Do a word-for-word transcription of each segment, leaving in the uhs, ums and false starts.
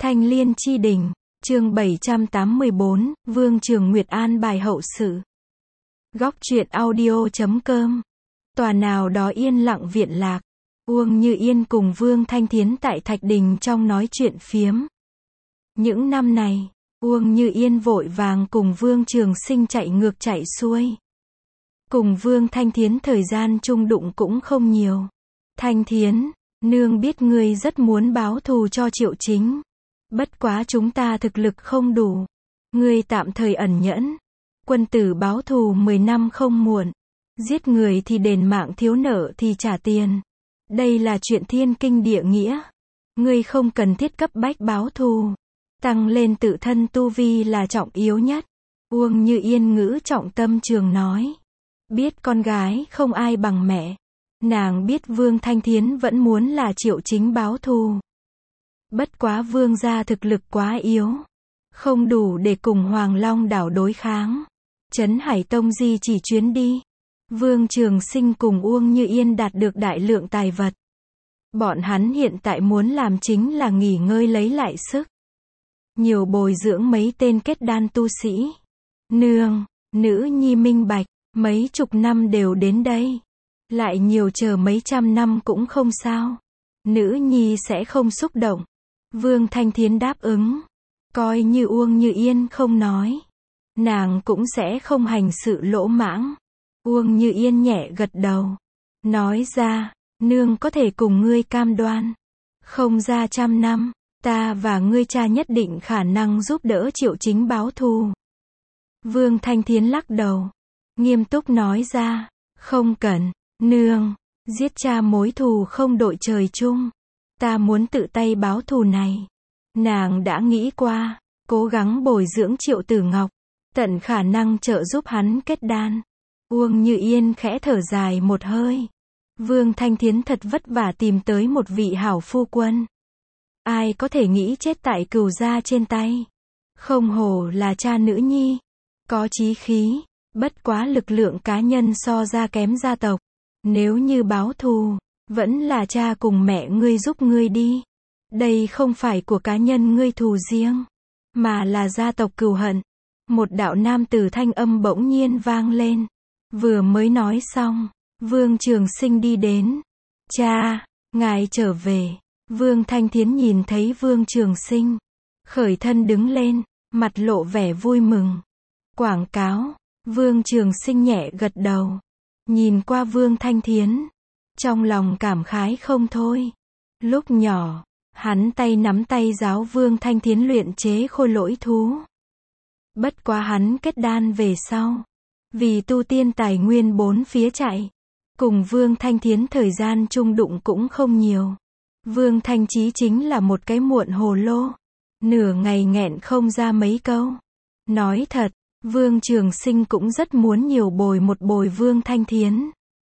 Thanh Liên Chi Đình, chương bảy trăm tám mươi bốn, Vương Trường Nguyệt an bài hậu sự. Góc truyện audio chấm com. Tòa nào đó yên lặng viện lạc. Uông Như Yên cùng Vương Thanh Thiến tại Thạch Đình trong nói chuyện phiếm. Những năm này, Uông Như Yên vội vàng cùng Vương Trường Sinh chạy ngược chạy xuôi. Cùng Vương Thanh Thiến thời gian chung đụng cũng không nhiều. Thanh Thiến, nương biết ngươi rất muốn báo thù cho Triệu Chính. Bất quá chúng ta thực lực không đủ. Ngươi tạm thời ẩn nhẫn. Quân tử báo thù mười năm không muộn. Giết người thì đền mạng, thiếu nợ thì trả tiền. Đây là chuyện thiên kinh địa nghĩa. Ngươi không cần thiết cấp bách báo thù. Tăng lên tự thân tu vi là trọng yếu nhất. Uông Như Yên ngữ trọng tâm trường nói. Biết con gái không ai bằng mẹ. Nàng biết Vương Thanh Thiến vẫn muốn là Triệu Chính báo thù. Bất quá Vương gia thực lực quá yếu. Không đủ để cùng Hoàng Long đảo đối kháng. Trấn Hải Tông di chỉ chuyến đi. Vương Trường Sinh cùng Uông Như Yên đạt được đại lượng tài vật. Bọn hắn hiện tại muốn làm chính là nghỉ ngơi lấy lại sức. Nhiều bồi dưỡng mấy tên kết đan tu sĩ. Nương, nữ nhi minh bạch, mấy chục năm đều đến đây. Lại nhiều chờ mấy trăm năm cũng không sao. Nữ nhi sẽ không xúc động. Vương Thanh Thiến đáp ứng. Coi như Uông Như Yên không nói. Nàng cũng sẽ không hành sự lỗ mãng. Uông Như Yên nhẹ gật đầu. Nói ra, nương có thể cùng ngươi cam đoan. Không ra trăm năm, ta và ngươi cha nhất định khả năng giúp đỡ Triệu Chính báo thù. Vương Thanh Thiến lắc đầu. Nghiêm túc nói ra. Không cần, nương. Giết cha mối thù không đội trời chung. Ta muốn tự tay báo thù này. Nàng đã nghĩ qua. Cố gắng bồi dưỡng Triệu Tử Ngọc. Tận khả năng trợ giúp hắn kết đan. Uông Như Yên khẽ thở dài một hơi. Vương Thanh Thiến thật vất vả tìm tới một vị hảo phu quân. Ai có thể nghĩ chết tại cừu gia trên tay. Không hổ là cha nữ nhi. Có chí khí. Bất quá lực lượng cá nhân so ra kém gia tộc. Nếu như báo thù, vẫn là cha cùng mẹ ngươi giúp ngươi đi. Đây không phải của cá nhân ngươi thù riêng, mà là gia tộc cừu hận. Một đạo nam tử thanh âm bỗng nhiên vang lên. Vừa mới nói xong, Vương Trường Sinh đi đến. Cha, ngài trở về. Vương Thanh Thiến nhìn thấy Vương Trường Sinh. Khởi thân đứng lên, mặt lộ vẻ vui mừng. Quảng cáo. Vương Trường Sinh nhẹ gật đầu. Nhìn qua Vương Thanh Thiến. Trong lòng cảm khái không thôi. Lúc nhỏ, hắn tay nắm tay giáo Vương Thanh Thiến luyện chế khôi lỗi thú. Bất quá hắn kết đan về sau. Vì tu tiên tài nguyên bốn phía chạy. Cùng Vương Thanh Thiến thời gian chung đụng cũng không nhiều. Vương Thanh Chí chính là một cái muộn hồ lô. Nửa ngày nghẹn không ra mấy câu. Nói thật, Vương Trường Sinh cũng rất muốn nhiều bồi một bồi Vương Thanh Thiến.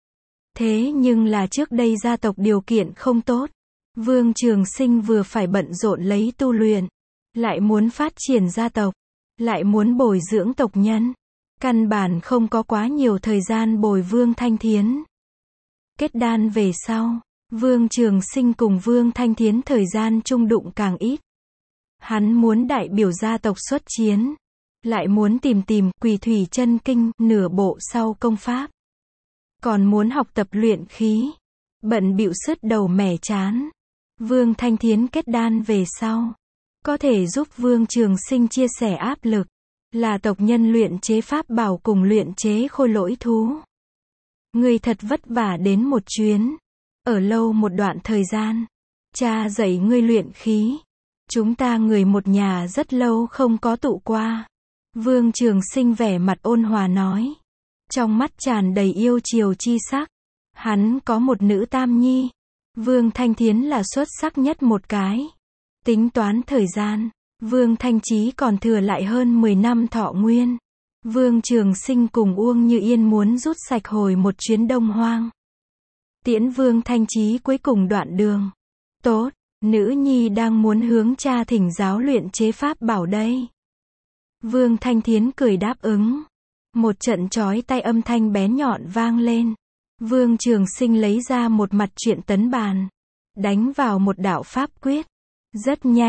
Thế nhưng là trước đây gia tộc điều kiện không tốt. Vương Trường Sinh vừa phải bận rộn lấy tu luyện. Lại muốn phát triển gia tộc. Lại muốn bồi dưỡng tộc nhân. Căn bản không có quá nhiều thời gian bồi Vương Thanh Thiến. Kết đan về sau, Vương Trường Sinh cùng Vương Thanh Thiến thời gian chung đụng càng ít. Hắn muốn đại biểu gia tộc xuất chiến. Lại muốn tìm tìm Quỳ Thủy Chân Kinh nửa bộ sau công pháp. Còn muốn học tập luyện khí. Bận bịu sứt đầu mẻ chán. Vương Thanh Thiến kết đan về sau. Có thể giúp Vương Trường Sinh chia sẻ áp lực. Là tộc nhân luyện chế pháp bảo cùng luyện chế khôi lỗi thú. Ngươi thật vất vả đến một chuyến. Ở lâu một đoạn thời gian. Cha dạy ngươi luyện khí. Chúng ta người một nhà rất lâu không có tụ qua. Vương Trường Sinh vẻ mặt ôn hòa nói. Trong mắt tràn đầy yêu chiều chi sắc. Hắn có một nữ tam nhi. Vương Thanh Thiến là xuất sắc nhất một cái. Tính toán thời gian. Vương Thanh Chí còn thừa lại hơn mười năm thọ nguyên. Vương Trường Sinh cùng Uông Như Yên muốn rút sạch hồi một chuyến Đông Hoang. Tiễn Vương Thanh Chí cuối cùng đoạn đường. Tốt, nữ nhi đang muốn hướng cha thỉnh giáo luyện chế pháp bảo đây. Vương Thanh Thiến cười đáp ứng. Một trận chói tai âm thanh bén nhọn vang lên. Vương Trường Sinh lấy ra một mặt truyện tấn bàn. Đánh vào một đạo pháp quyết. Rất nhanh,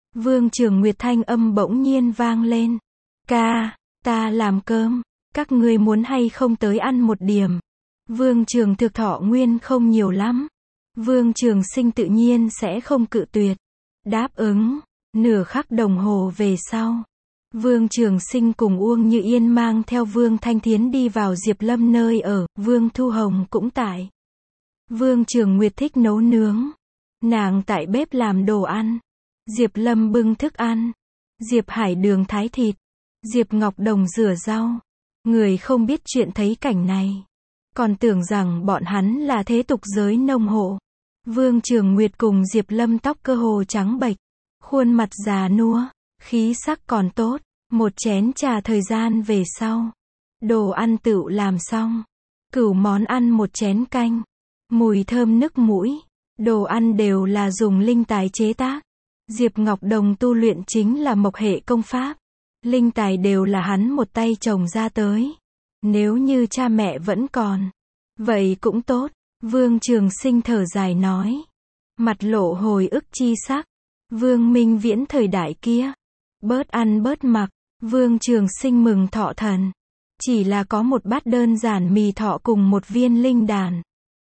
Vương Trường Nguyệt thanh âm bỗng nhiên vang lên. Ca, ta làm cơm, các ngươi muốn hay không tới ăn một điểm. Vương Trường Thực thọ nguyên không nhiều lắm. Vương Trường Sinh tự nhiên sẽ không cự tuyệt. Đáp ứng, nửa khắc đồng hồ về sau. Vương Trường Sinh cùng Uông Như Yên mang theo Vương Thanh Thiến đi vào Diệp Lâm nơi ở, Vương Thu Hồng cũng tại. Vương Trường Nguyệt thích nấu nướng. Nàng tại bếp làm đồ ăn. Diệp Lâm bưng thức ăn. Diệp Hải Đường thái thịt. Diệp Ngọc Đồng rửa rau. Người không biết chuyện thấy cảnh này. Còn tưởng rằng bọn hắn là thế tục giới nông hộ. Vương Trường Nguyệt cùng Diệp Lâm tóc cơ hồ trắng bệch. Khuôn mặt già nua. Khí sắc còn tốt. Một chén trà thời gian về sau. Đồ ăn tựu làm xong. Cửu món ăn một chén canh. Mùi thơm nức mũi. Đồ ăn đều là dùng linh tài chế tác. Diệp Ngọc Đồng tu luyện chính là mộc hệ công pháp. Linh tài đều là hắn một tay trồng ra tới. Nếu như cha mẹ vẫn còn. Vậy cũng tốt. Vương Trường Sinh thở dài nói. Mặt lộ hồi ức chi sắc. Vương Minh Viễn thời đại kia. Bớt ăn bớt mặc. Vương Trường Sinh mừng thọ thần. Chỉ là có một bát đơn giản mì thọ cùng một viên linh đàn.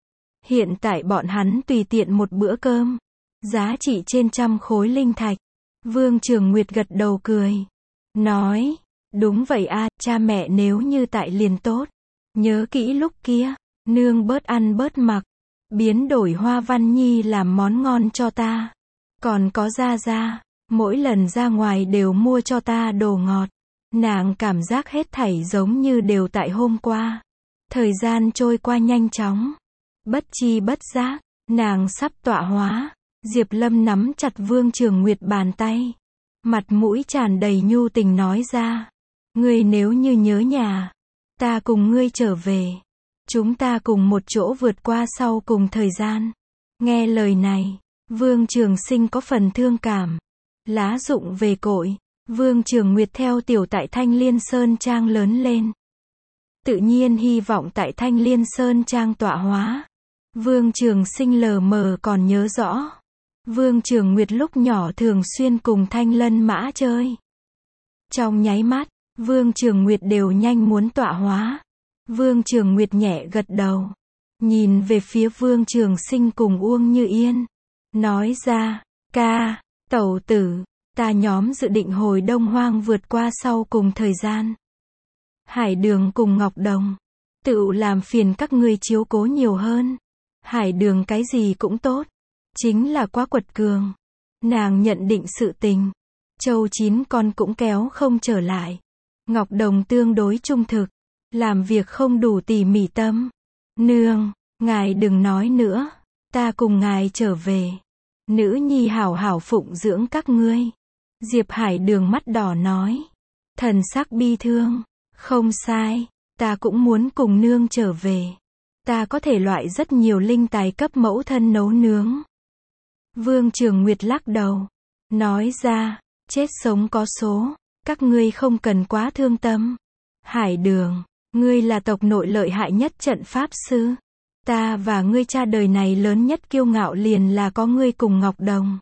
Hiện tại bọn hắn tùy tiện một bữa cơm. Giá trị trên trăm khối linh thạch. Vương Trường Nguyệt gật đầu cười. Nói. Đúng vậy a, cha mẹ nếu như tại liền tốt. Nhớ kỹ lúc kia. Nương bớt ăn bớt mặc. Biến đổi Hoa Văn Nhi làm món ngon cho ta. Còn có Gia Gia. Mỗi lần ra ngoài đều mua cho ta đồ ngọt. Nàng cảm giác hết thảy giống như đều tại hôm qua. Thời gian trôi qua nhanh chóng. Bất chi bất giác, nàng sắp tọa hóa. Diệp Lâm nắm chặt Vương Trường Nguyệt bàn tay. Mặt mũi tràn đầy nhu tình nói ra. Ngươi nếu như nhớ nhà. Ta cùng ngươi trở về. Chúng ta cùng một chỗ vượt qua sau cùng thời gian. Nghe lời này, Vương Trường Sinh có phần thương cảm. Lá rụng về cội. Vương Trường Nguyệt theo tiểu tại Thanh Liên Sơn Trang lớn lên. Tự nhiên hy vọng tại Thanh Liên Sơn Trang tọa hóa. Vương Trường Sinh lờ mờ còn nhớ rõ. Vương Trường Nguyệt lúc nhỏ thường xuyên cùng Thanh Lân Mã chơi. Trong nháy mắt, Vương Trường Nguyệt đều nhanh muốn tọa hóa. Vương Trường Nguyệt nhẹ gật đầu. Nhìn về phía Vương Trường Sinh cùng Uông Như Yên. Nói ra, ca, tẩu tử, ta nhóm dự định hồi Đông Hoang vượt qua sau cùng thời gian. Hải Đường cùng Ngọc Đồng. Tự làm phiền các ngươi chiếu cố nhiều hơn. Hải Đường cái gì cũng tốt. Chính là quá quật cường. Nàng nhận định sự tình. Châu chín con cũng kéo không trở lại. Ngọc Đồng tương đối trung thực. Làm việc không đủ tỉ mỉ tâm. Nương, ngài đừng nói nữa. Ta cùng ngài trở về. Nữ nhi hảo hảo phụng dưỡng các ngươi. Diệp Hải Đường mắt đỏ nói. Thần sắc bi thương. Không sai, ta cũng muốn cùng nương trở về. Ta có thể loại rất nhiều linh tài cấp mẫu thân nấu nướng. Vương Trường Nguyệt lắc đầu. Nói ra, chết sống có số. Các ngươi không cần quá thương tâm. Hải Đường, ngươi là tộc nội lợi hại nhất trận pháp sư. Ta và ngươi cha đời này lớn nhất kiêu ngạo liền là có ngươi cùng Ngọc Đồng.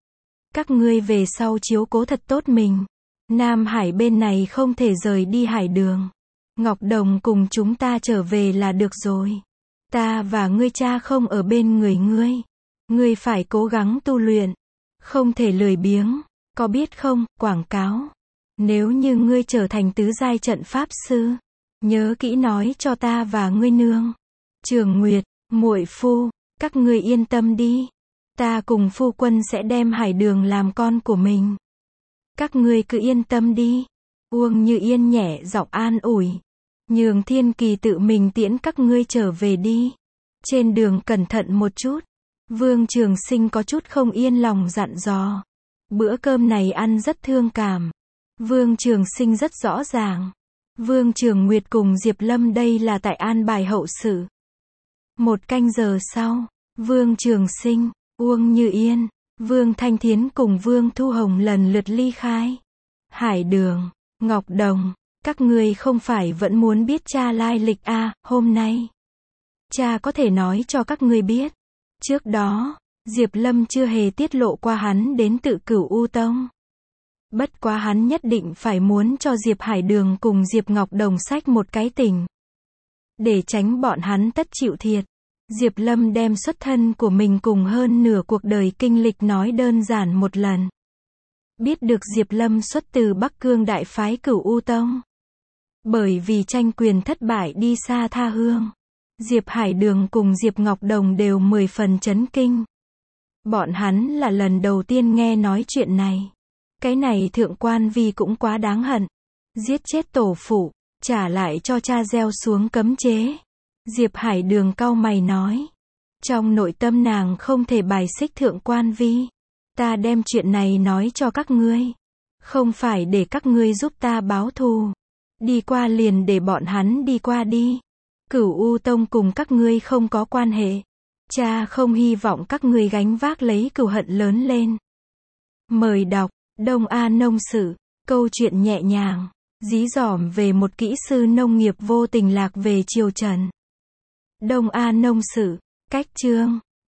Các ngươi về sau chiếu cố thật tốt mình. Nam Hải bên này không thể rời đi Hải Đường. Ngọc Đồng cùng chúng ta trở về là được rồi. Ta và ngươi cha không ở bên người ngươi. Ngươi phải cố gắng tu luyện. Không thể lười biếng. Có biết không, quảng cáo. Nếu như ngươi trở thành tứ giai trận pháp sư. Nhớ kỹ nói cho ta và ngươi nương. Trường Nguyệt, muội phu, các ngươi yên tâm đi. Ta cùng phu quân sẽ đem Hải Đường làm con của mình. Các ngươi cứ yên tâm đi. Uông Như Yên nhẹ giọng an ủi. Nhường Thiên Kỳ tự mình tiễn các ngươi trở về đi. Trên đường cẩn thận một chút. Vương Trường Sinh có chút không yên lòng dặn dò. Bữa cơm này ăn rất thương cảm. Vương Trường Sinh rất rõ ràng. Vương Trường Nguyệt cùng Diệp Lâm đây là tại an bài hậu sự. Một canh giờ sau, Vương Trường Sinh, Uông Như Yên, Vương Thanh Thiến cùng Vương Thu Hồng lần lượt ly khai. Hải Đường, Ngọc Đồng, các ngươi không phải vẫn muốn biết cha lai lịch à, hôm nay. Cha có thể nói cho các ngươi biết. Trước đó, Diệp Lâm chưa hề tiết lộ qua hắn đến Tự Cửu U Tông. Bất quá hắn nhất định phải muốn cho Diệp Hải Đường cùng Diệp Ngọc Đồng xách một cái tình. Để tránh bọn hắn tất chịu thiệt. Diệp Lâm đem xuất thân của mình cùng hơn nửa cuộc đời kinh lịch nói đơn giản một lần. Biết được Diệp Lâm xuất từ Bắc Cương đại phái Cửu U Tông. Bởi vì tranh quyền thất bại đi xa tha hương. Diệp Hải Đường cùng Diệp Ngọc Đồng đều mười phần chấn kinh. Bọn hắn là lần đầu tiên nghe nói chuyện này. Cái này thượng quan vi cũng quá đáng hận. Giết chết tổ phụ, trả lại cho cha gieo xuống cấm chế. Diệp Hải Đường cau mày nói. Trong nội tâm nàng không thể bài xích thượng quan vi. Ta đem chuyện này nói cho các ngươi. Không phải để các ngươi giúp ta báo thù. Đi qua liền để bọn hắn đi qua đi. Cửu U Tông cùng các ngươi không có quan hệ. Cha không hy vọng các ngươi gánh vác lấy cừu hận lớn lên. Mời đọc, Đông A Nông Sử, câu chuyện nhẹ nhàng, dí dỏm về một kỹ sư nông nghiệp vô tình lạc về triều Trần. Đông A Nông Sử, cách chương.